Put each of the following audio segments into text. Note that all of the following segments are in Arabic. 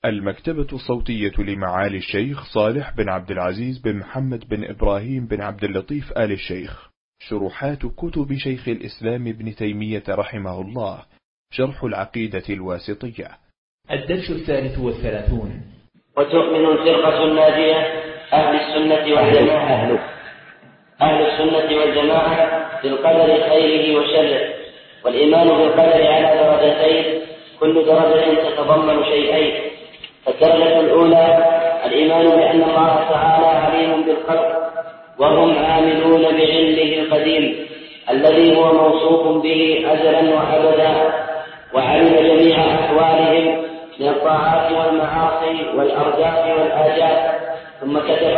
المكتبة الصوتية لمعالي الشيخ صالح بن عبد العزيز بن محمد بن إبراهيم بن عبد اللطيف آل الشيخ. شروحات كتب شيخ الإسلام ابن تيمية رحمه الله. شرح العقيدة الواسطية. الدرس 33. وتؤمن الفرقة الناجية أهل السنة والجماعة أهل السنة والجماعة بالقدر خيره وشره، والإيمان بالقدر على درجتين، كل درجة تتضمن شيئين. الدرجة الأولى الإيمان بأن الله تعالى عليم بالخلق، وهم عاملون بعلمه القديم الذي هو موصوف به أزلا وأبدا، وعلم جميع أحوالهم من الطاعات والمعاصي والأرزاق والآجال. ثم كتب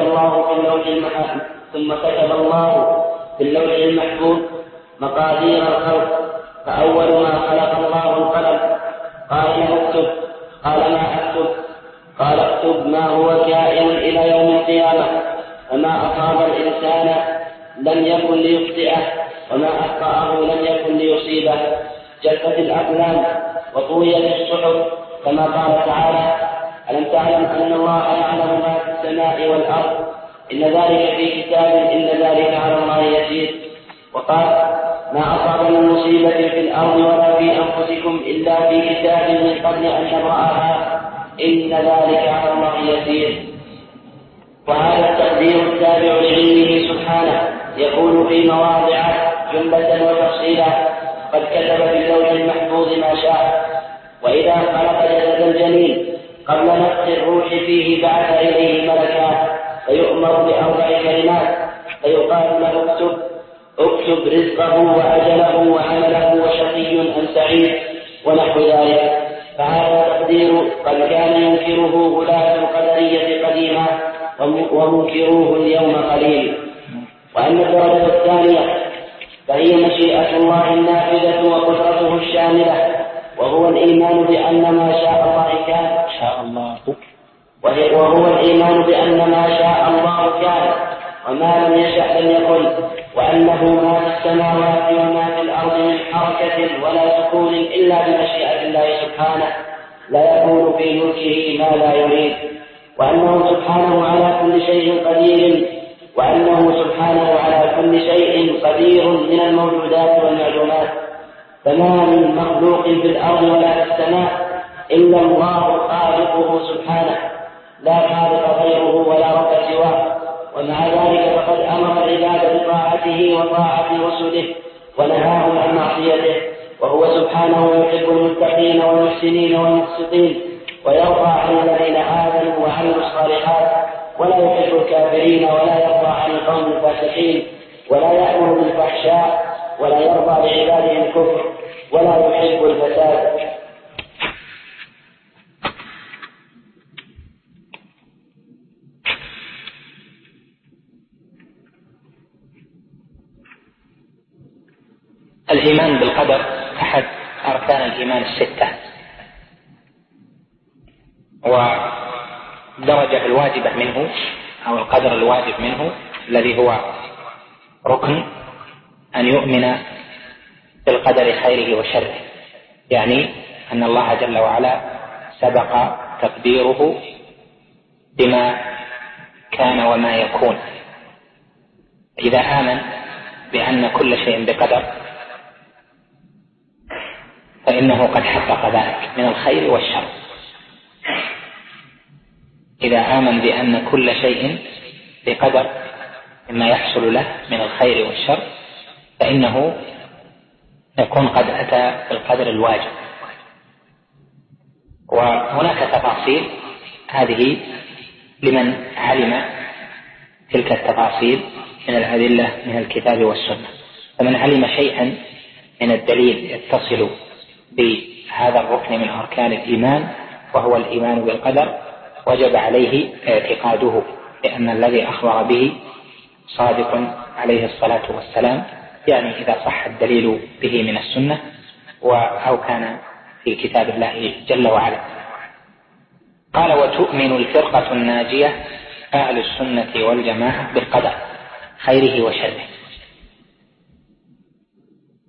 الله في اللوح المحفوظ مقادير الخلق، فأول ما خلق الله القلم، قال له اكتب، قال ما أكتب؟ قال اكتب ما هو كائن إلى يوم القيامة، فما أصاب الإنسان لم يكن ليخطئه، وما أخطأه لم يكن ليصيبه. جفت الأقلام وطويت الصحف، كما قال تعالى: ألم تعلم أن الله يعلم ما في السماء والأرض، إن ذلك في كتاب، إن ذلك على الله يسير. وقال: ما أصاب من مصيبة في الأرض ولا في أنفسكم إلا في كتاب من قبل أن نبرأها، إن ذلك على الله يسير. وهذا التقدير التابع لعلمه سبحانه يقول في مواضع جملة وتفصيلا: قد كتب في اللوح المحفوظ ما شاء. وإذا خلق جسد الجنين قبل نفخ الروح فيه بعث إليه ملكان، فيؤمر بأربع كلمات، فيقال له اكتب رزقه وأجله وعمله وشقي أم سعيد ونحو ذلك. فهذا التقدير قد كان ينكره غلاة القدرية قديما، ومنكروه اليوم قليل. وأن الدرجة الثانية فهي مشيئة الله النافذة وقدرته الشاملة، وهو الإيمان بأن ما شاء الله كان، وهو الإيمان بأن ما شاء الله كان، وما لم يشأ لم يكن، وأنه ما في السماوات وما في الأرض من حركة ولا سكون إلا بمشيئة الله سبحانه، لا يكون في ملكه ما لا يريد. وأنه سبحانه على كل شيء قدير من الموجودات والمعلومات. فما من مخلوق في الأرض ولا في السماء إلا الله خالقه سبحانه، لا خالق غيره ولا رب سواه. ومع ذلك فقد أمر العباد بطاعته وطاعة رسله، ونهاهم عن معصيته، وهو سبحانه يحب المتقين والمحسنين والمقسطين، ويرضى عن الذين آمنوا وعملوا الصالحات، ولا يحب الكافرين، ولا يرضى عن القوم الفاسقين، ولا يأمر بالفحشاء، ولا يرضى لعباده الكفر، ولا يحب الفساد. الإيمان بالقدر أحد أركان الإيمان الستة، والدرجة الواجبة منه أو القدر الواجب منه الذي هو ركن أن يؤمن بالقدر خيره وشره، يعني أن الله جل وعلا سبق تقديره بما كان وما يكون. إذا آمن بأن كل شيء بقدر فإنه قد حقق ذلك من الخير والشر. إذا آمن بأن كل شيء بقدر مما يحصل له من الخير والشر فإنه يكون قد أتى بالقدر الواجب. وهناك تفاصيل هذه لمن علم تلك التفاصيل من الأدلة من الكتاب والسنة. فمن علم شيئا من الدليل يتصل بهذا الركن من أركان الإيمان وهو الإيمان بالقدر وجب عليه اعتقاده لأن الذي أخبر به صادق عليه الصلاة والسلام، يعني إذا صح الدليل به من السنة أو كان في كتاب الله جل وعلا. قال: وتؤمن الفرقة الناجية أهل السنة والجماعة بالقدر خيره وشره.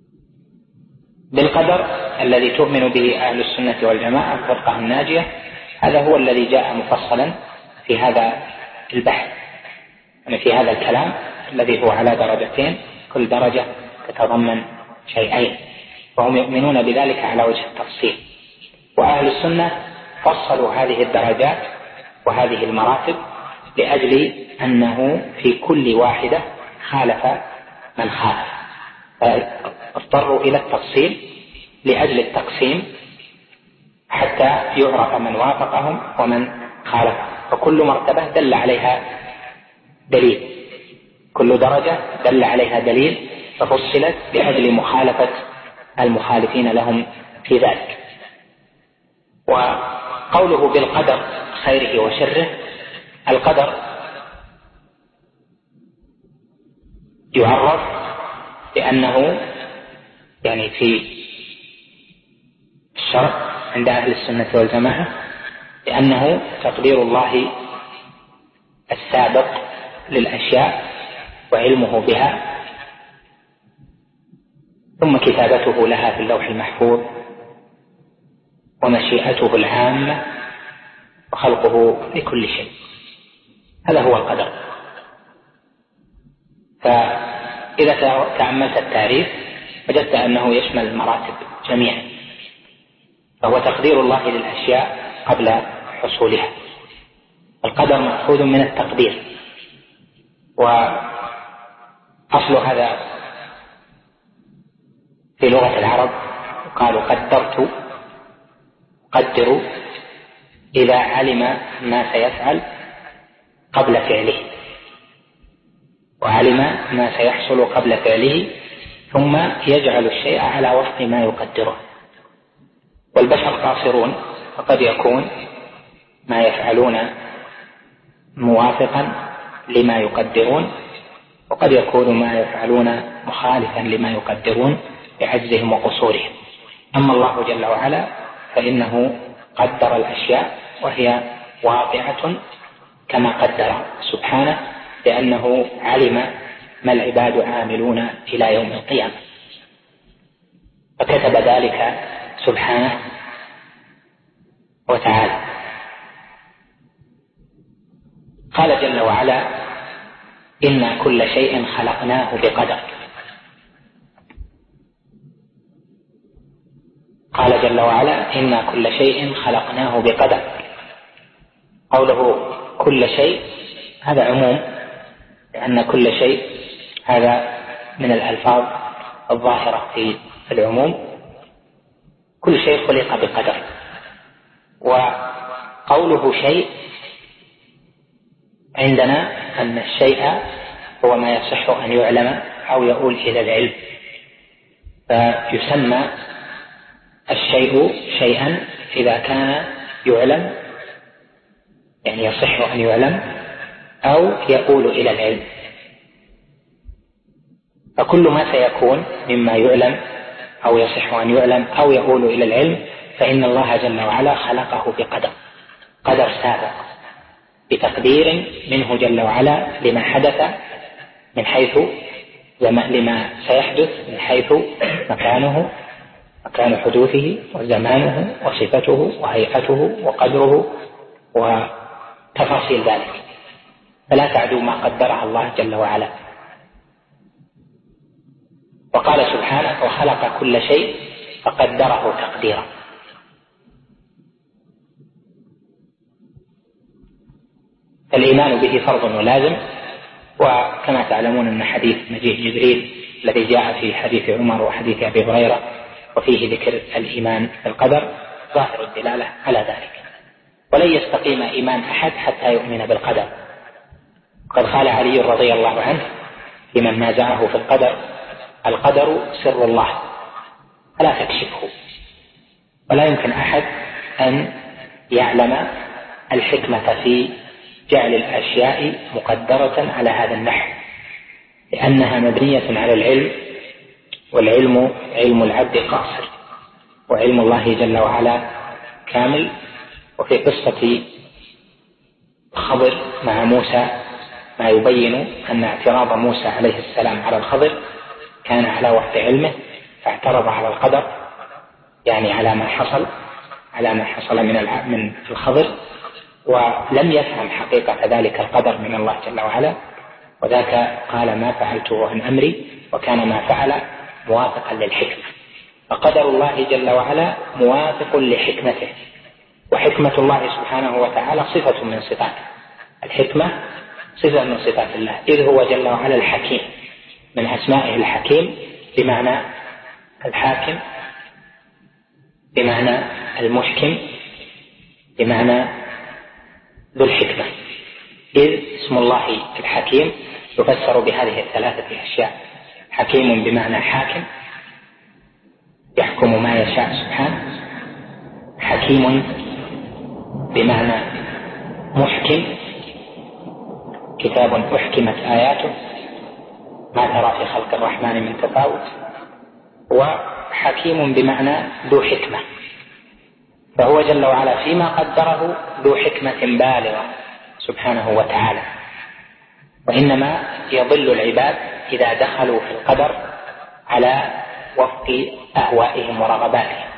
بالقدر الذي تؤمن به أهل السنة والجماعة الفرقة الناجية هذا هو الذي جاء مفصلا في هذا البحث، يعني في هذا الكلام الذي هو على درجتين، كل درجة تتضمن شيئين، وهم يؤمنون بذلك على وجه التفصيل. وأهل السنة فصلوا هذه الدرجات وهذه المراتب لأجل أنه في كل واحدة خالف من خالف، فاضطروا إلى التفصيل لأجل التقسيم حتى يعرف من وافقهم ومن خالفهم، فكل مرتبة دل عليها دليل، كل درجة دل عليها دليل ففصلت لأجل مخالفة المخالفين لهم في ذلك. وقوله بالقدر خيره وشره، القدر يعرف لأنه يعني في الشرع عند أهل السنة والجماعة لأنه تقدير الله السابق للأشياء وعلمه بها، ثم كتابته لها في اللوح المحفوظ، ومشيئته العامة، وخلقه لكل شيء. هذا هو القدر. فإذا تأملت التعريف وجدت أنه يشمل المراتب جميعا، فهو تقدير الله للأشياء قبل حصولها. القدر مأخوذ من التقدير، وأصل هذا في لغة العرب قالوا قدرت، قدروا إذا علم ما سيفعل قبل فعله، وعلم ما سيحصل قبل فعله، ثم يجعل الشيء على وفق ما يقدره. والبشر قاصرون، فقد يكون ما يفعلون موافقا لما يقدرون، وقد يكون ما يفعلون مخالفا لما يقدرون بعجزهم وقصورهم. أما الله جل وعلا فإنه قدر الأشياء وهي واقعة كما قدر سبحانه، لأنه علم ما العباد عاملون إلى يوم القيامة، فكتب ذلك سبحانه وتعالى. قال جل وعلا: إنا كل شيء خلقناه بقدر. قال جل وعلا: إنا كل شيء خلقناه بقدر. قوله كل شيء هذا عموم، لأن كل شيء هذا من الألفاظ الظاهرة في العموم، كل شيء خلق بقدر. وقوله شيء عندنا أن الشيء هو ما يصح أن يعلم أو يؤول إلى العلم، فيسمى الشيء شيئا إذا كان يعلم، يعني يصح أن يعلم أو يؤول إلى العلم. فكل ما سيكون مما يعلم أو يصح أن يعلم أو يؤول إلى العلم فإن الله جل وعلا خلقه بقدر، قدر سابق، بتقدير منه جل وعلا لما حدث من حيث لما سيحدث من حيث مكانه، مكان حدوثه وزمانه وصفته وهيئته وقدره وتفاصيل ذلك، فلا تعدو ما قدرها الله جل وعلا. وقال سبحانه: وخلق كل شيء فقدره تقديرا. الإيمان به فرض ولازم، وكما تعلمون أن حديث مجيء جبريل الذي جاء في حديث عمر وحديث أبي هريرة وفيه ذكر الإيمان بالقدر ظاهر الدلالة على ذلك. ولن يستقيم إيمان أحد حتى يؤمن بالقدر. قد قال علي رضي الله عنه لمن نازعه في القدر: القدر سر الله فلا تكشفه. ولا يمكن أحد أن يعلم الحكمة في جعل الأشياء مقدرة على هذا النحو، لأنها مبنية على العلم، والعلم علم العبد قاصر، وعلم الله جل وعلا كامل. وفي قصة خضر مع موسى ما يبين أن اعتراض موسى عليه السلام على الخضر كان على وفق علمه، فاعترض على القدر، يعني على ما حصل، على ما حصل من الخضر، ولم يفهم حقيقة ذلك القدر من الله جل وعلا، وذاك قال ما فعلته عن أمري، وكان ما فعل موافقا للحكمة. فقدر الله جل وعلا موافق لحكمته، وحكمة الله سبحانه وتعالى صفة من صفاته. الحكمة صفة من صفات الله، إذ هو جل وعلا الحكيم، من أسمائه الحكيم بمعنى الحاكم، بمعنى المحكم، بمعنى ذو الحكمة. إذ اسم الله الحكيم يفسر بهذه الثلاثة أشياء: حكيم بمعنى حاكم يحكم ما يشاء سبحانه، حكيم بمعنى محكم كتاب أحكمت آياته ما ترى في خلق الرحمن من تفاوت، وحكيم بمعنى ذو حكمة. فهو جل وعلا فيما قدره ذو حكمة بالغة سبحانه وتعالى، وإنما يضل العباد إذا دخلوا في القدر على وفق أهوائهم ورغباتهم.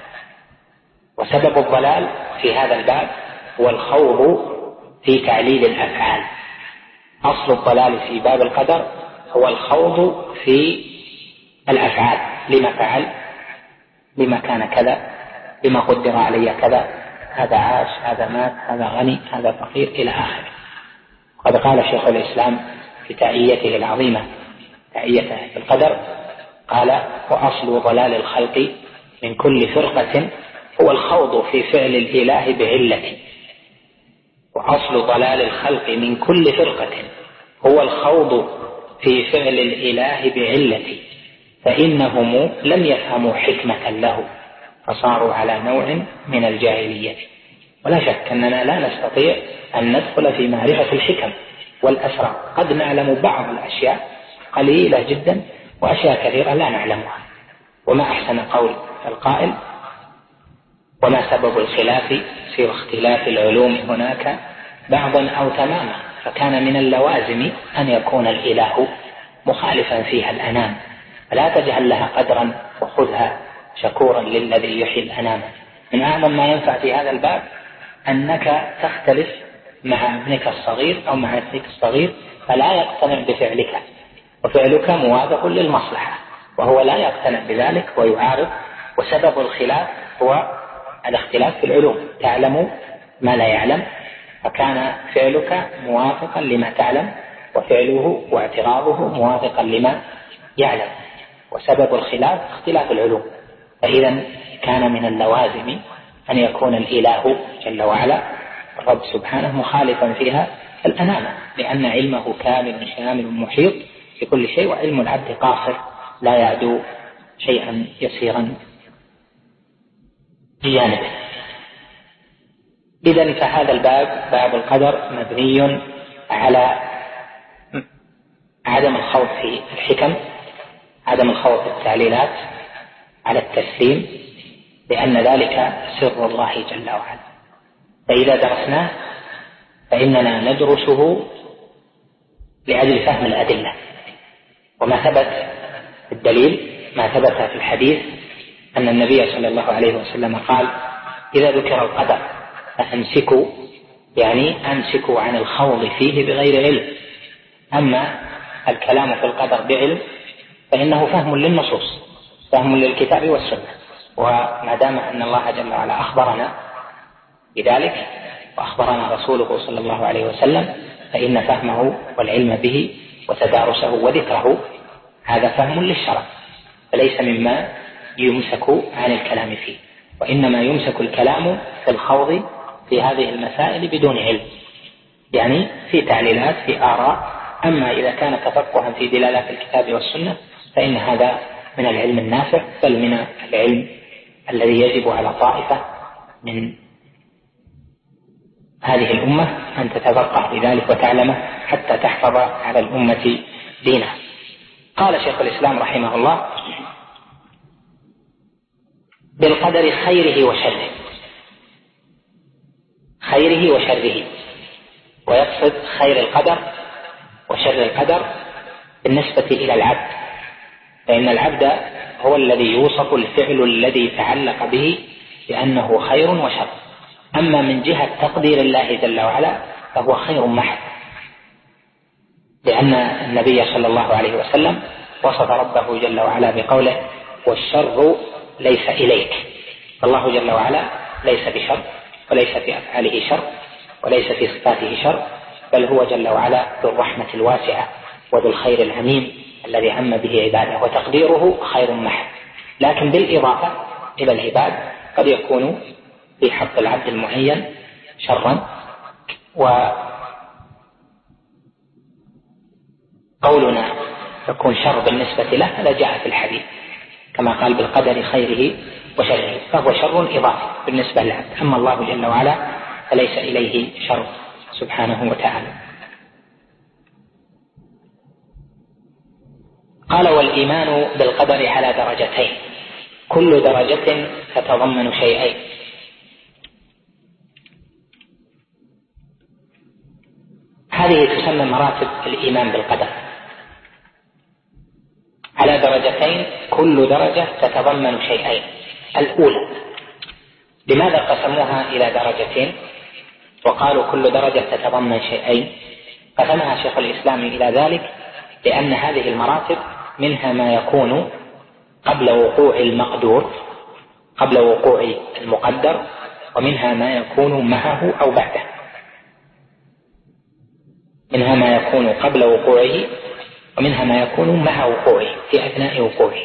وسبب الضلال في هذا الباب هو الخوض في تعليل الأفعال. أصل الضلال في باب القدر هو الخوض في الأفعال: لما فعل، لما كان كذا، لما قدر علي كذا، هذا عاش، هذا مات، هذا غني، هذا فقير، إلى آخره. قد قال شيخ الإسلام في تأييته العظيمة، تأييته في القدر، قال: وأصل ضلال الخلق من كل فرقة هو الخوض في فعل الإله بعلة. وأصل ضلال الخلق من كل فرقة هو الخوض في فعل الإله بعلة، فإنهم لم يفهموا حكمة له فصاروا على نوع من الجاهلية. ولا شك أننا لا نستطيع أن ندخل في معرفة الحكم والأسرار، قد نعلم بعض الأشياء قليلة جدا، وأشياء كثيرة لا نعلمها. وما أحسن قول القائل: وما سبب الخلاف في اختلاف العلوم هناك بعضا أو تماما، فكان من اللوازم أن يكون الإله مخالفا فيها الأنام، فلا تجعل لها قدرا وخذها شكورا للذي يحيي الأنام. من أعظم ما ينفع في هذا الباب أنك تختلف مع ابنك الصغير أو مع ابنك الصغير، فلا يقتنع بفعلك، وفعلك موافق للمصلحة، وهو لا يقتنع بذلك ويعارض. وسبب الخلاف هو الاختلاف في العلوم، تعلم ما لا يعلم، فكان فعلك موافقا لما تعلم، وفعله واعتراضه موافقا لما يعلم. وسبب الخلاف اختلاف العلوم. فإذا كان من اللوازم أن يكون الإله جل وعلا الرب سبحانه مخالفا فيها الأنامة، لأن علمه كامل شامل محيط بكل شيء، وعلم العبد قاصر لا يعدو شيئا يسيرا بجانبه. إذن فهذا الباب، باب القدر، مبني على عدم الخوض في الحكم، عدم الخوض في التعليلات، على التسليم، لأن ذلك سر الله جل وعلا. فإذا درسناه فإننا ندرسه لأجل فهم الأدلة، وما ثبت الدليل، ما ثبت في الحديث أن النبي صلى الله عليه وسلم قال: إذا ذكر القدر فأمسكوا، يعني أمسكوا عن الخوض فيه بغير علم. أما الكلام في القدر بعلم فإنه فهم للنصوص، فهم للكتاب والسنة. وما دام أن الله جل وعلا أخبرنا بذلك وأخبرنا رسوله صلى الله عليه وسلم، فإن فهمه والعلم به وتدارسه وذكره هذا فهم للشرع، فليس مما يمسك عن الكلام فيه، وإنما يمسك الكلام في الخوض في هذه المسائل بدون علم، يعني في تعليلات، في آراء. أما إذا كان تفقها في دلالات الكتاب والسنة فإن هذا من العلم النافع، بل من العلم الذي يجب على طائفة من هذه الأمة أن تتفقه بذلك وتعلمه حتى تحفظ على الأمة دينها. قال شيخ الإسلام رحمه الله: بالقدر خيره وشره، خيره وشره، ويقصد خير القدر وشر القدر بالنسبة إلى العبد، فإن العبد هو الذي يوصف الفعل الذي تعلق به لأنه خير وشر. أما من جهة تقدير الله جل وعلا فهو خير محض، لأن النبي صلى الله عليه وسلم وصف ربه جل وعلا بقوله والشر ليس إليك. فالله جل وعلا ليس بشر، وليس في أفعاله شر، وليس في صفاته شر، بل هو جل وعلا ذو الرحمة الواسعة وذو الخير العميم الذي عم به عباده، وتقديره خير محض. لكن بالإضافة إلى العباد قد يكون في حق العبد المعين شرا، وقولنا يكون شر بالنسبة له هذا جاء في الحديث كما قال بالقدر خيره وشره، فهو شر إضافي بالنسبة للعبد. أما الله جل وعلا فليس إليه شر سبحانه وتعالى. قال والإيمان بالقدر على درجتين، كل درجة تتضمن شيئين. هذه تسمى مراتب الإيمان بالقدر على درجتين، كل درجة تتضمن شيئين. الأولى، لماذا قسموها إلى درجتين وقالوا كل درجة تتضمن شيئين؟ قسمها شيخ الإسلام إلى ذلك لأن هذه المراتب منها ما يكون قبل وقوع المقدور، قبل وقوع المقدر، ومنها ما يكون معه أو بعده. منها ما يكون قبل وقوعه، ومنها ما يكون مع وقوعه في أثناء وقوعه.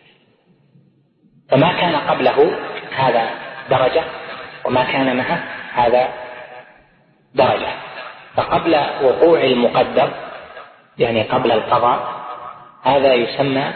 فما كان قبله هذا درجة، وما كان معه هذا درجة. فقبل وقوع المقدر يعني قبل القضاء هذا يسمى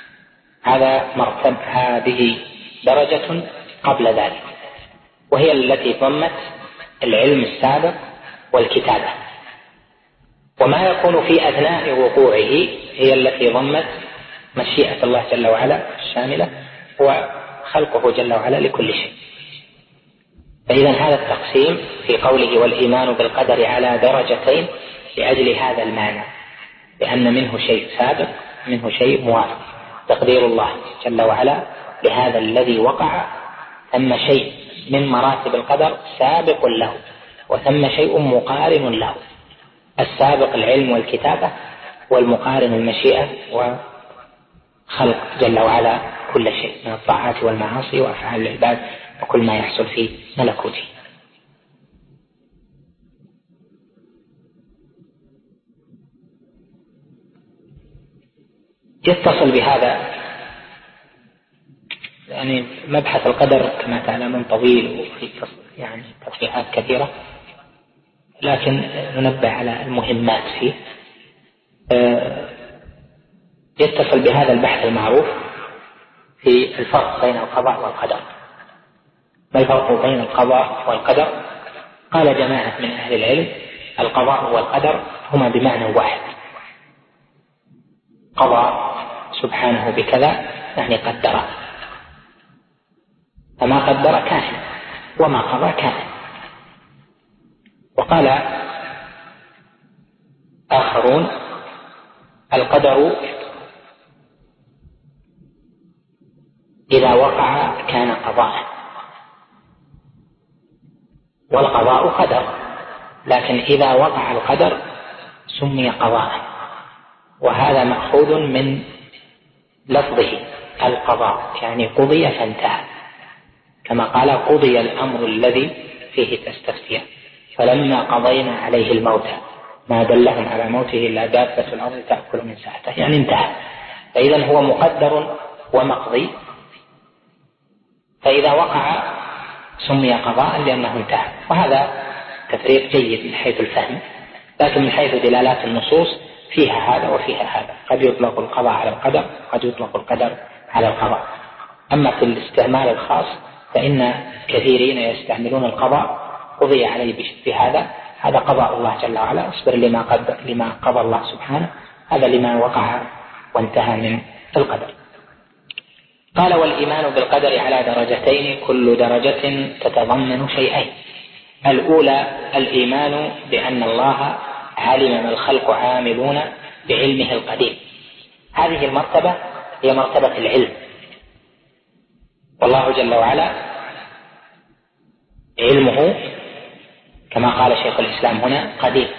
هذه درجة قبل ذلك، وهي التي ضمت العلم السابق والكتابة. وما يكون في أثناء وقوعه هي التي ضمت مشيئة الله جل وعلا الشاملة وخلقه جل وعلا لكل شيء. فإذا هذا التقسيم في قوله والإيمان بالقدر على درجتين لأجل هذا المعنى، لأن منه شيء سابق منه شيء موافق. تقدير الله جل وعلا لهذا الذي وقع، ثم شيء من مراتب القدر سابق له، وثم شيء مقارن له. السابق العلم والكتابة، والمقارن المشيئة وخلق جل وعلا كل شيء من الطاعات والمعاصي وأفعال العباد وكل ما يحصل في ملكوته. يتصل بهذا يعني مبحث القدر كما تعلمون طويل وفي يعني تصحيحات كثيرة، لكن ننبه على المهمات فيه. يتصل بهذا البحث المعروف في الفرق بين القضاء والقدر. ما الفرق بين القضاء والقدر؟ قال جماعة من أهل العلم القضاء والقدر هما بمعنى واحد. قضى سبحانه بكذا يعني قدر، فما قدر كان وما قضى كان. وقال آخرون القدر إذا وقع كان قضاء، والقضاء قدر، لكن إذا وقع القدر سمي قضاء. وهذا مأخوذ من لفظه القضاء يعني قضي فانتهى، كما قال قضي الأمر الذي فيه تستفتيان فلما قضينا عليه الموت ما دلهم على موته إلا دابة الأرض تأكل من ساعته، يعني انتهى. فإذا هو مقدر ومقضي، فإذا وقع سمي قضاء لأنه انتهى. وهذا تفريق جيد من حيث الفهم، لكن من حيث دلالات النصوص فيها هذا وفيها هذا، قد يطلق القضاء على القدر قد يطلق القدر على القضاء. أما في الاستعمال الخاص فإن كثيرين يستعملون القضاء قضي عليه بهذا، هذا قضاء الله جل وعلا، اصبر لما قضى الله سبحانه، هذا لما وقع وانتهى من القدر. قال والإيمان بالقدر على درجتين كل درجة تتضمن شيئين. الأولى الإيمان بأن الله علم ما الخلق عاملون بعلمه القديم. هذه المرتبة هي مرتبة العلم، والله جل وعلا علمه كما قال شيخ الإسلام هنا قديم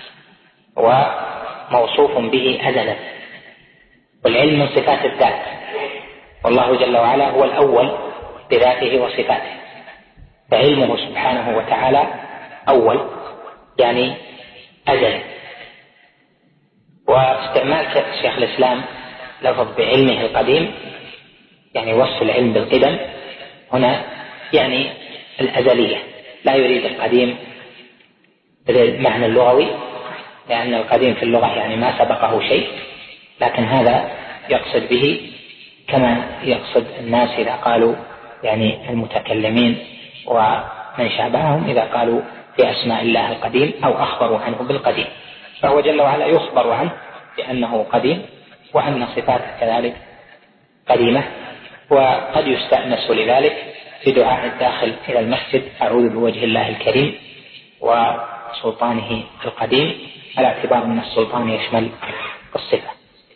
وموصوف به أزلا، والعلم من صفات الذات، والله جل وعلا هو الأول بذاته وصفاته، فعلمه سبحانه وتعالى أول يعني أزل. واستعمال شيخ الإسلام لفظ بعلمه القديم يعني وصف العلم بالقدم هنا يعني الأزلية، لا يريد القديم بالمعنى اللغوي، لأن القديم في اللغة يعني ما سبقه شيء، لكن هذا يقصد به كما يقصد الناس إذا قالوا يعني المتكلمين ومن شابههم إذا قالوا في أسماء الله القديم أو أخبروا عنه بالقديم، فهو جل وعلا يخبر عنه بأنه قديم وأن صفاته كذلك قديمة. وقد يستأنس لذلك في دعاء الداخل إلى المسجد: أعوذ بوجه الله الكريم وسلطانه القديم، على اعتبار أن السلطان يشمل الصفة.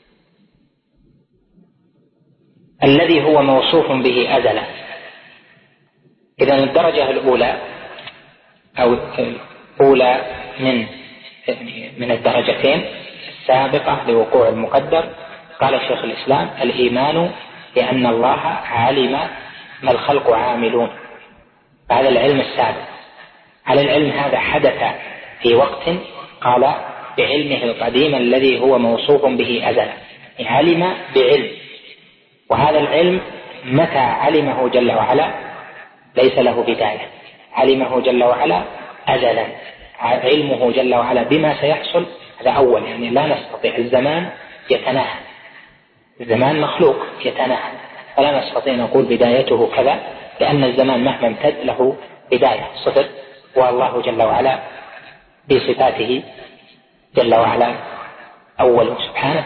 الذي هو موصوف به أزلا. إذن الدرجة الأولى أو الأولى من الدرجتين السابقة لوقوع المقدر، قال شيخ الإسلام: الإيمان بأن الله علم ما الخلق عاملون. هذا العلم السابق. على العلم هذا حدث في وقت قال بعلمه القديم الذي هو موصوف به أزلا، علم بعلم، وهذا العلم متى علمه جل وعلا ليس له بداية، علمه جل وعلا أزلا، علمه جل وعلا بما سيحصل هذا أول، يعني لا نستطيع، الزمان يتناهى، الزمان مخلوق يتناهى، فلا نستطيع نقول بدايته كذا، لأن الزمان مهما امتد له بداية صفر، والله جل وعلا بصفاته جل وعلا أول سبحانه،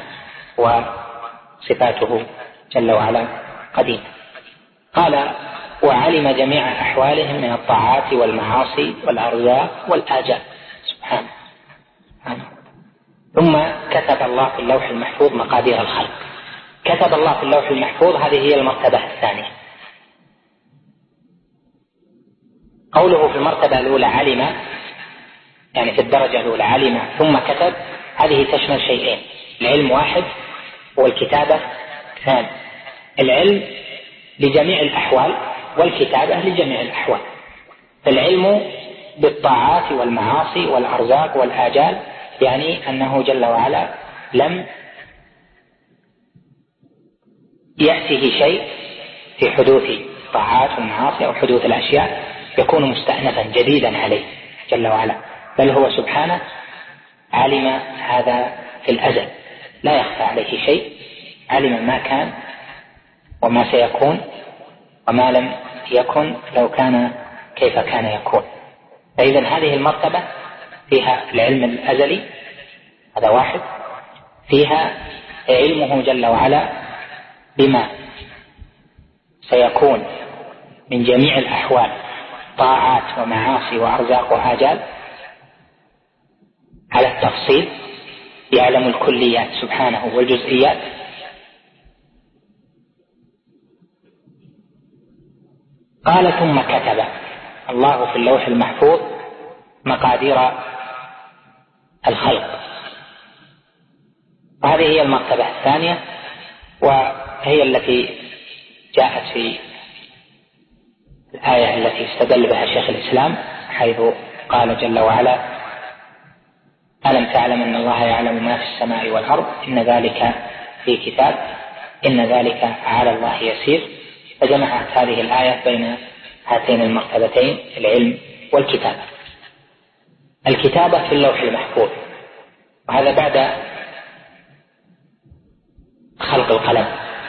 وصفاته جل وعلا قديمة. قال: وعلم جميع أحوالهم من الطاعات والمعاصي والأرزاق والآجال سبحانه. ثم كتب الله في اللوح المحفوظ مقادير الخلق. كتب الله في اللوح المحفوظ، هذه هي المرتبة الثانية. قوله في المرتبة الأولى علم، يعني في الدرجة الأولى علم ثم كتب، هذه تشمل شيئين: العلم واحد والكتابة ثاني. العلم لجميع الأحوال والكتابة لجميع الأحوال. فالعلم بالطاعات والمعاصي والأرزاق والآجال يعني أنه جل وعلا لم يأته شيء في حدوث الطاعات والمعاصي أو حدوث الأشياء يكون مستأنفا جديدا عليه جل وعلا، بل هو سبحانه علم هذا في الأزل، لا يخفى عليه شيء، علم ما كان وما سيكون وما لم يكن لو كان كيف كان يكون. فإذا هذه المرتبة فيها العلم الأزلي، هذا واحد، فيها علمه جل وعلا بما سيكون من جميع الأحوال، طاعات ومعاصي وأرزاق وآجال على التفصيل، يعلم الكليات سبحانه والجزئيات. قال: ثم كتب الله في اللوح المحفوظ مقادير الخلق. وهذه هي المرتبة الثانية، وهي التي جاءت في الآية التي استدل بها شيخ الإسلام، حيث قال جل وعلا: ألم تعلم أن الله يعلم ما في السماء والأرض إن ذلك في كتاب إن ذلك على الله يسير. فجمعت هذه الآية بين هاتين المرتبتين، العلم والكتابة. الكتابة في اللوح المحفوظ، وهذا بعد خلق القلم.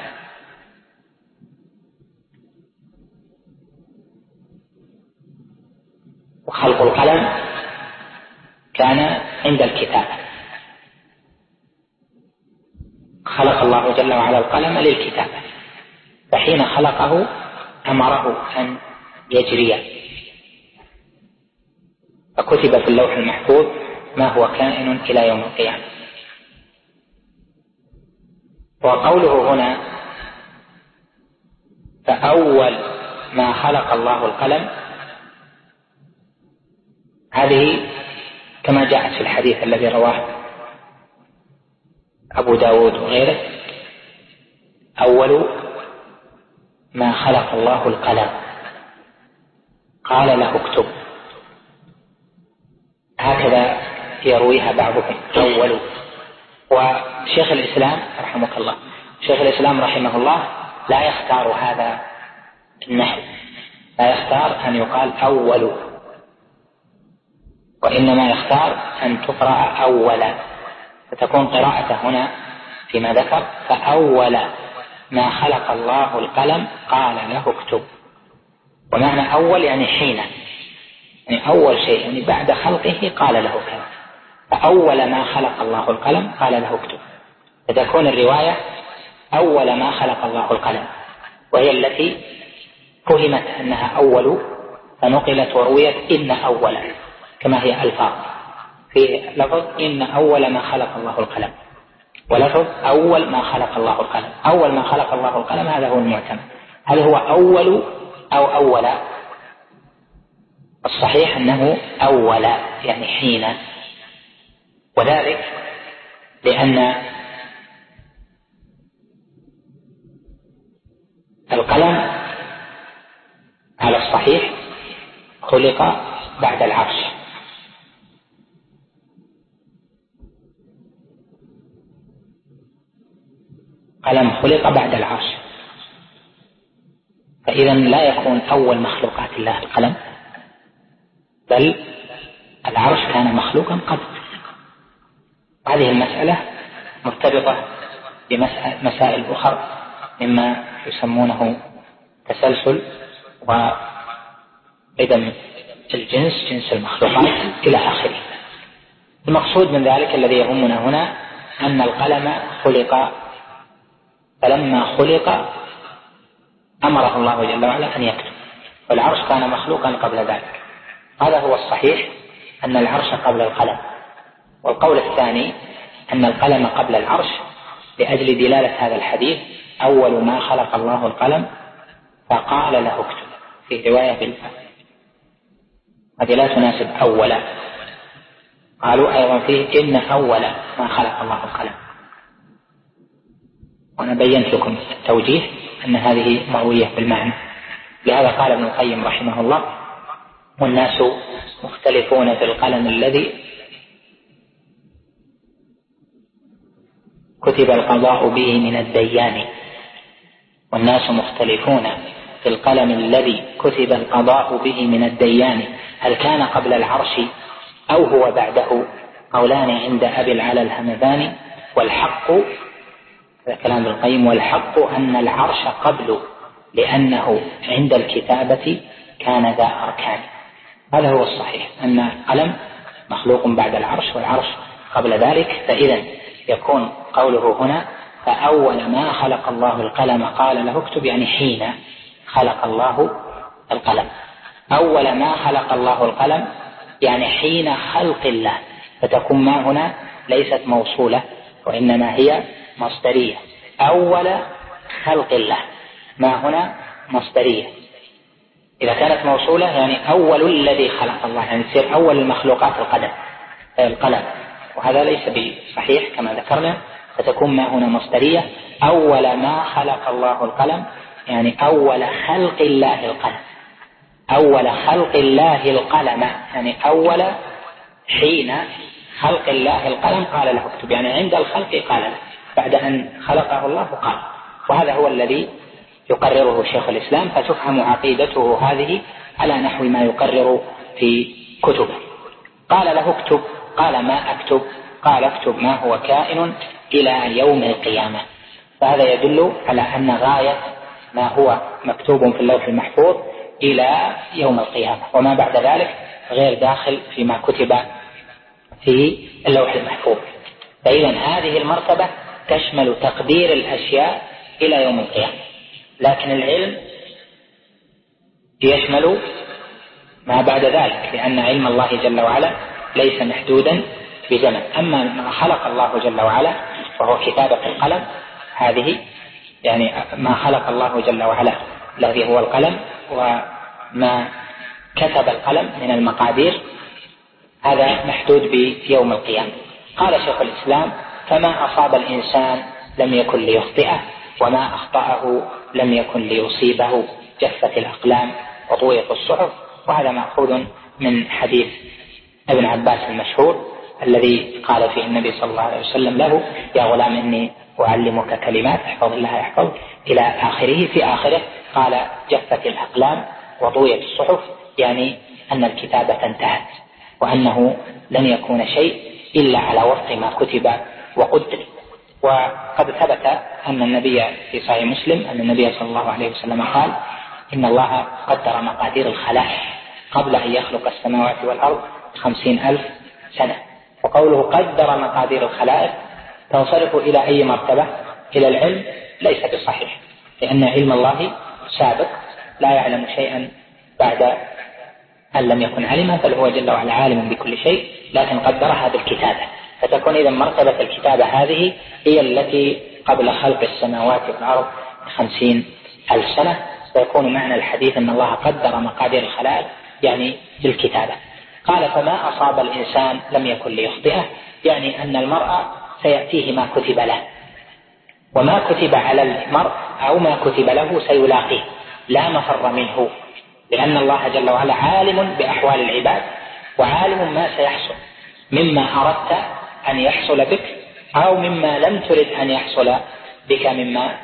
وخلق القلم كان عند الكتابة، خلق الله جل وعلا القلم للكتابة، فحين خلقه أمره أن يجري، فكتب في اللوح المحفوظ ما هو كائن إلى يوم القيامة. وقوله هنا: فأول ما خلق الله القلم، هذه كما جاءت في الحديث الذي رواه أبو داود وغيره: أول ما خلق الله القلم قال له اكتب. هكذا يرويها بعضهم أول. وشيخ الإسلام رحمه الله، شيخ الإسلام رحمه الله لا يختار هذا النحو، لا يختار أن يقال أول، وإنما يختار أن تقرأ أولا، فتكون قراءته هنا فيما ذكر: فأول ما خلق الله القلم قال له اكتب. ومعنى أول يعني حين، يعني أول شيء، يعني بعد خلقه قال له كذا. فأول ما خلق الله القلم قال له اكتب، فتكون الرواية أول ما خلق الله القلم، وهي التي فهمت أنها أول فنقلت ورويت إن أول، كما هي ألفاظ في لفظ إن أول ما خلق الله القلم، ولفظ أول ما خلق الله القلم. أول ما خلق الله القلم هذا هو المعتمد. هل هو أول أو أولا؟ الصحيح أنه أول، يعني حين، وذلك لأن القلم على الصحيح خلق بعد العرش، قلم خلق بعد العرش، فإذا لا يكون أول مخلوقات الله القلم، بل العرش كان مخلوقا قبل. هذه المسألة مرتبطة بمسائل أخرى مما يسمونه تسلسل وقدم الجنس، جنس المخلوقات إلى آخره. المقصود من ذلك الذي يهمنا هنا أن القلم خلق، فلما خلق أمره الله جل وعلا أن يكتب، والعرش كان مخلوقا قبل ذلك. هذا هو الصحيح، أن العرش قبل القلم. والقول الثاني أن القلم قبل العرش لأجل دلالة هذا الحديث: أول ما خلق الله القلم فقال له اكتب، في رواية بالفعل. هذه لا تناسب أولا. قالوا أيضا فيه إن أول ما خلق الله القلم، وأنا بينت لكم التوجيه أن هذه مروية بالمعنى. لهذا قال ابن القيم رحمه الله: والناس مختلفون في القلم الذي كتب القضاء به من الديان. والناس مختلفون في القلم الذي كتب القضاء به من الديان، هل كان قبل العرش أو هو بعده؟ قولان عند أبي العلا الهمذاني. والحق، هذا كلام ابن القيم، والحق أن العرش قبل، لأنه عند الكتابة كان ذا أركان. هذا هو الصحيح، أن القلم مخلوق بعد العرش والعرش قبل ذلك. فإذا يكون قوله هنا فأول ما خلق الله القلم قال له اكتب، يعني حين خلق الله القلم. أول ما خلق الله القلم يعني حين خلق الله، فتكون ما هنا ليست موصولة وإنما هي مصدرية. أول خلق الله، ما هنا مصدرية. إذا كانت موصولة يعني أول الذي خلق الله، يعني تصير أول المخلوقات القلم، وهذا ليس بصحيح كما ذكرنا، فتكون ما هنا مصدرية. أول ما خلق الله القلم يعني أول خلق الله القلم، أول خلق الله القلم، يعني أول حين خلق الله القلم قال له اكتب، يعني عند الخلق قال له، بعد أن خلقه الله قال. وهذا هو الذي يقرره شيخ الإسلام، فتفهم عقيدته هذه على نحو ما يقرر في كتبه. قال له اكتب، قال ما أكتب؟ قال اكتب ما هو كائن إلى يوم القيامة. فهذا يدل على أن غاية ما هو مكتوب في اللوح المحفوظ إلى يوم القيامة، وما بعد ذلك غير داخل فيما كتب في اللوح المحفوظ. فإذا هذه المرتبة تشمل تقدير الأشياء إلى يوم القيامة، لكن العلم يشمل ما بعد ذلك، لأن علم الله جل وعلا ليس محدودا بزمن. أما ما خلق الله جل وعلا وهو كتابة القلم، هذه يعني ما خلق الله جل وعلا الذي هو القلم، وما كتب القلم من المقادير هذا محدود بيوم القيامة. قال شيخ الإسلام: فما أصاب الإنسان لم يكن ليخطئه، وما أخطأه لم يكن ليصيبه، جفت الأقلام وطويت الصحف. وهذا مأخوذ من حديث ابن عباس المشهور الذي قال فيه النبي صلى الله عليه وسلم له: يا غلام إني أعلمك كلمات احفظ الله يحفظ، إلى آخره. في آخره قال: جفت الأقلام وطويت الصحف، يعني أن الكتابة انتهت، وأنه لن يكون شيء إلا على وفق ما كتب وقدر. وقد ثبت أن النبي في صحيح مسلم أن النبي صلى الله عليه وسلم قال: إن الله قدر مقادير الخلائق قبل أن يخلق السماوات والأرض 50,000 سنة. وقوله قدر مقادير الخلائق تنصرف إلى أي مرتبة؟ إلى العلم؟ ليس بصحيح، لأن علم الله سابق لا يعلم شيئا بعد أن لم يكن علما، بل هو جل وعلا عالم بكل شيء، لكن قدرها بالكتابة. فتكون إذا مرتبة الكتابة هذه هي التي قبل خلق السماوات والأرض 50,000 سنة. فيكون معنى الحديث أن الله قدر مقادير الخلائق يعني بالكتابة. قال: فما أصاب الإنسان لم يكن ليخطئه، يعني أن المرء سيأتيه ما كتب له، وما كتب على المرء أو ما كتب له سيلاقيه، لا مفر منه، لأن الله جل وعلا عالم بأحوال العباد وعالم ما سيحصل مما أردت أن يحصل بك أو مما لم ترد أن يحصل بك، مما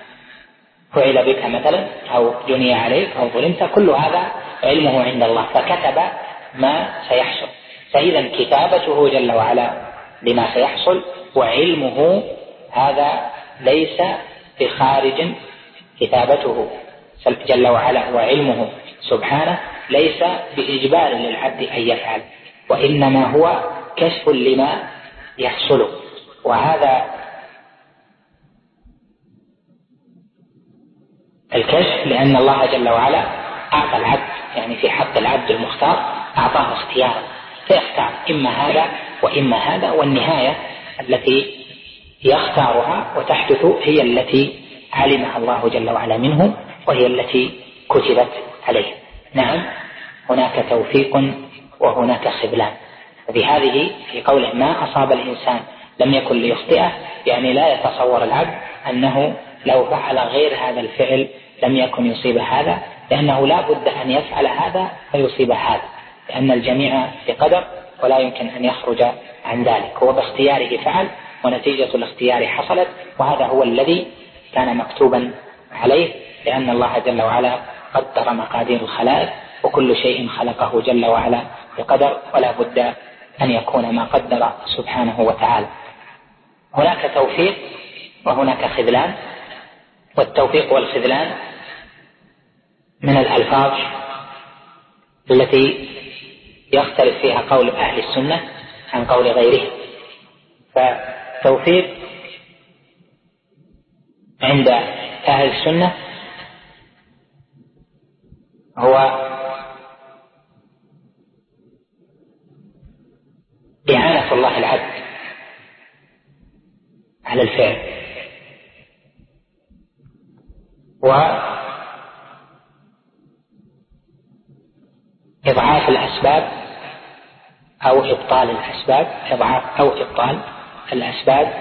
فعل بك مثلا أو جني عليك أو ظلمت. كل هذا علمه عند الله، فكتب ما سيحصل. فإذا كتابته جل وعلا لما سيحصل وعلمه هذا ليس بخارج، كتابته جل وعلا وعلمه سبحانه ليس بإجبار للعبد أن يفعل، وإنما هو كشف لما يحصل. وهذا الكشف لأن الله جل وعلا أعطى العبد، يعني في حق العبد المختار أعطاه اختيارا، فيختار إما هذا وإما هذا، والنهاية التي يختارها وتحدث هي التي علمها الله جل وعلا منه، وهي التي كتبت عليه. نعم، هناك توفيق وهناك خذلان. وبهذه في قوله ما أصاب الإنسان لم يكن ليخطئه، يعني لا يتصور العبد أنه لو فعل غير هذا الفعل لم يكن يصيب هذا، لأنه لا بد أن يفعل هذا فيصيب هذا، لأن الجميع بقدر ولا يمكن أن يخرج عن ذلك. هو باختياره فعل ونتيجة الاختيار حصلت، وهذا هو الذي كان مكتوبا عليه، لأن الله جل وعلا قدر مقادير الخلائق، وكل شيء خلقه جل وعلا بقدر، ولا بد أن يكون ما قدر سبحانه وتعالى. هناك توفيق وهناك خذلان، والتوفيق والخذلان من الألفاظ التي يختلف فيها قول أهل السنة عن قول غيرهم. فالتوفيق عند أهل السنة هو إعانة الله العبد على الفعل، وإضعاف الأسباب أو إبطال الأسباب، إضعاف أو إبطال الأسباب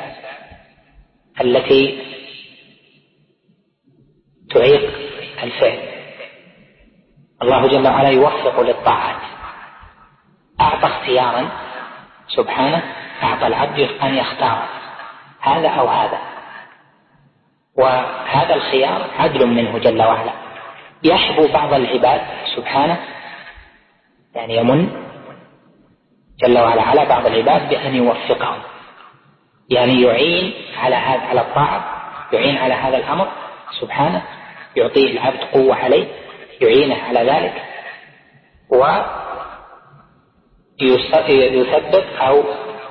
التي تعيق الفعل. الله جل وعلا يوفق للطاعات، أعطى اختيارا سبحانه، أعطى العبد أن يختار هذا أو هذا، وهذا الخيار عدل منه جل وعلا. يحبو بعض العباد سبحانه، يعني يمن جل وعلا على بعض العباد بأن يوفقهم، يعني يعين على الطاعة، يعين على هذا الأمر سبحانه، يعطيه العبد قوة عليه، يعينه على ذلك، ويثبت أو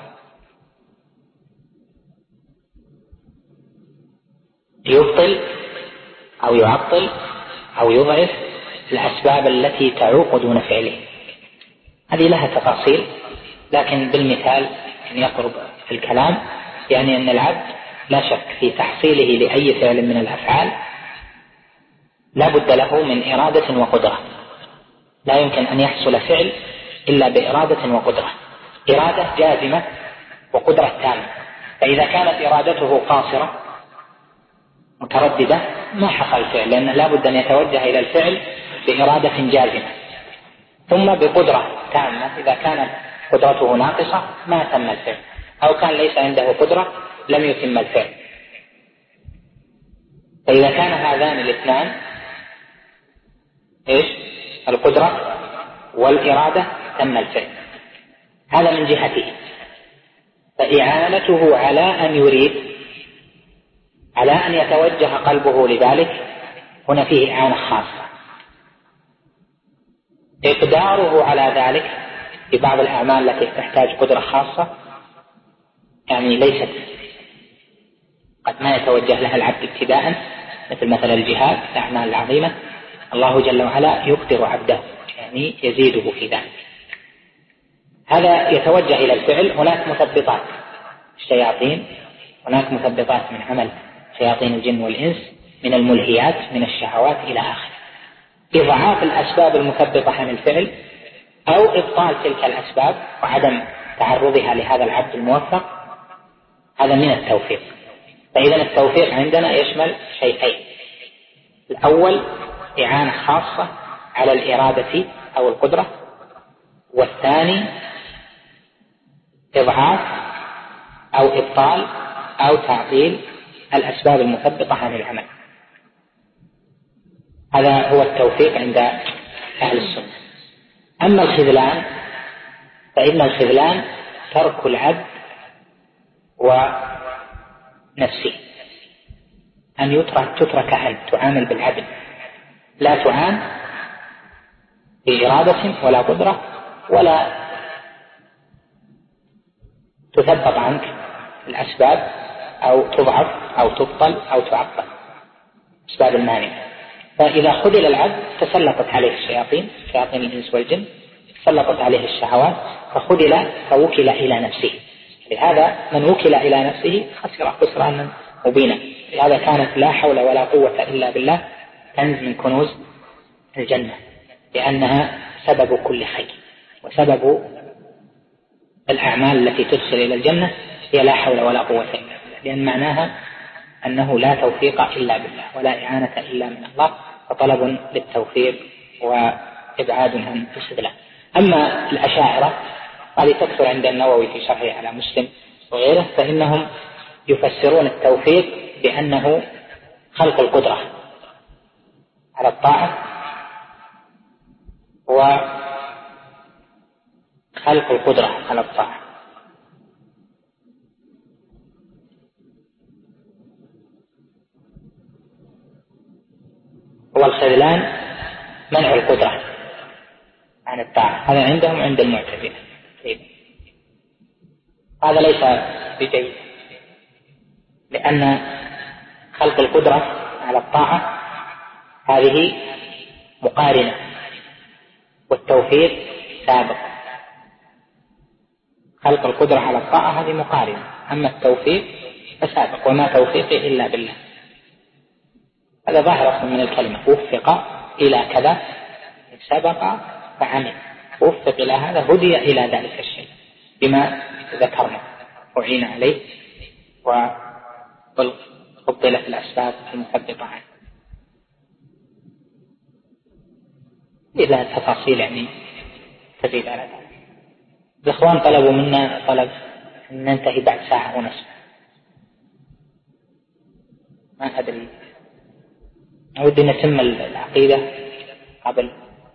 يبطل أو يعطل أو يضعف الأسباب التي تعوق دون فعله. هذه لها تفاصيل، لكن بالمثال أن يقرب في الكلام، يعني أن العبد لا شك في تحصيله لأي فعل من الأفعال لا بد له من إرادة وقدرة، لا يمكن أن يحصل فعل إلا بإرادة وقدرة، إرادة جازمة وقدرة تامة. فإذا كانت إرادته قاصرة مترددة ما حصل الفعل، لأنه لا بد أن يتوجه إلى الفعل بإرادة جازمة، ثم بقدرة تامة. إذا كانت قدرته ناقصة ما تم الفعل، أو كان ليس عنده قدرة لم يتم الفعل. فإذا كان هذان الاثنان القدرة والإرادة تم الفعل. هذا من جهته. فإعانته على أن يريد، على أن يتوجه قلبه لذلك، هنا فيه إعانة خاصة. إقداره على ذلك في بعض الأعمال التي تحتاج قدرة خاصة، يعني ليست قد ما يتوجه لها العبد ابتداء، مثل مثلا الجهاد، الأعمال العظيمة الله جل وعلا يقدر عبده، يعني يزيده في ذلك. هذا يتوجه إلى الفعل. هناك مثبطات الشياطين، هناك مثبطات من عمل شياطين الجن والإنس من الملهيات من الشهوات إلى آخره. إضعاف الأسباب المثبطة عن الفعل أو إبطال تلك الأسباب وعدم تعرضها لهذا العبد الموفق، هذا من التوفيق. فإذا التوفيق عندنا يشمل شيئين: الأول إعانة خاصة على الإرادة أو القدرة، والثاني إضعاف أو إبطال أو تعطيل الأسباب المثبطة عن العمل. هذا هو التوفيق عند أهل السنة. أما الخذلان فإن الخذلان ترك العبد ونفسه، أن تترك أن تعامل بالعدل، لا تعان بإرادة ولا قدرة، ولا تثبط عنك الأسباب أو تضعف أو تبطل أو تعطل أسباب المانع. فإذا خذل العبد تسلطت عليه الشياطين، شياطين الإنس والجن، تسلطت عليه الشهوات فخذل فوكل إلى نفسه. لهذا من وكل إلى نفسه خسر خسرانا مبينا. لهذا كانت لا حول ولا قوة إلا بالله كنز من كنوز الجنة، لأنها سبب كل خير، وسبب الأعمال التي تدخل إلى الجنة هي لا حول ولا قوة إلا بالله، لأن معناها أنه لا توفيق إلا بالله ولا إعانة إلا من الله، فطلب للتوفيق وإبعاد عن الخذلان. أما الأشاعرة هذه تكثر عند النووي في شرحه على مسلم وغيره، فإنهم يفسرون التوفيق بأنه خلق القدرة على الطاعة وخلق القدرة على الطاعة. والخذلان منع القدرة عن الطاعة، هذا عندهم عند المعتزلة. هذا ليس بجيد، لأن خلق القدرة على الطاعة هذه مقارنة، والتوفيق سابق. خلق القدرة على الطاعة هذه مقارنة، أما التوفيق فسابق، وما توفيقي إلا بالله. هذا ظاهر من الكلمة: وفق إلى كذا، سبق فعمل، وفق إلى هذا، هدي إلى ذلك الشيء بما ذكرنا، أعين عليه وفضلت الأسباب المثبطة عنه. إذا التفاصيل يعني تزيد على ذلك. الإخوان طلبوا منا طلب أن ننتهي بعد ساعة ونصف، ما أدري، أود أن نتم العقيدة قبل،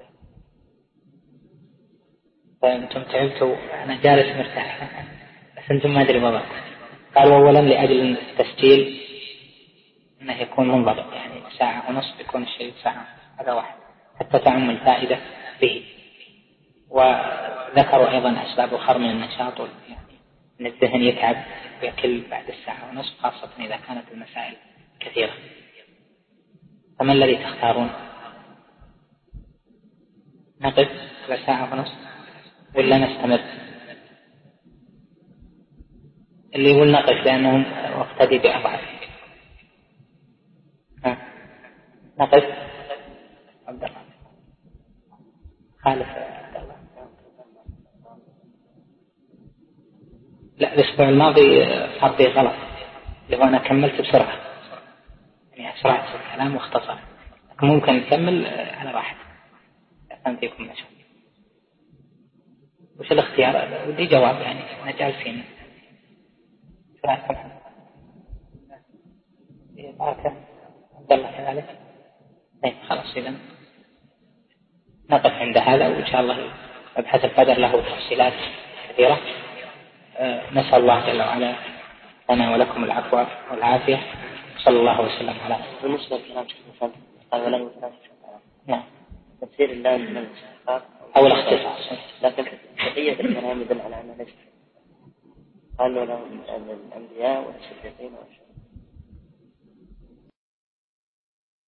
فأنتم تعبتوا، أنا جالس مرتاح، بس أنتم ما أدري وضعكم. قالوا أولا لأجل التسجيل أنه يكون منضبط، يعني ساعة ونصف يكون الشيء ساعة، هذا واحد، حتى تعم الفائدة به. وذكروا أيضا أسباب أخرى من النشاط، يعني أن الذهن يتعب ويكل بعد الساعة ونصف، خاصة إذا كانت المسائل كثيرة. فما الذي تختارون؟ نقف لساعة ونصف ولا نستمر؟ اللي يقول نقف لأنهم اقتدي بأضعف. نقف. عبد الله خالف عبد الله. لا الأسبوع الماضي صار فيه غلط، لو أنا كملت بسرعة يعني أسرعت الكلام واختصر، لكن ممكن نكمل على راحة. أفهم فيكم مشغول. وش الاختيار؟ ودي جواب يعني أنا جالسين سرعة بارك الله كذلك. طيب خلاص إذا نقف عند هذا، وإن شاء الله مبحث القدر له تفصيلات كثيرة. نسأل الله جل وعلا لنا ولكم العفو والعافية. صلى الله وسلم على بالنسبة لكلام شيخ محمد قال ولا يمكن. نعم تفسير الله من الاستحقاق أو الاختصاص، لكن بقية الكلام يدل على أنه ليس. قالوا لهم الأنبياء والصديقين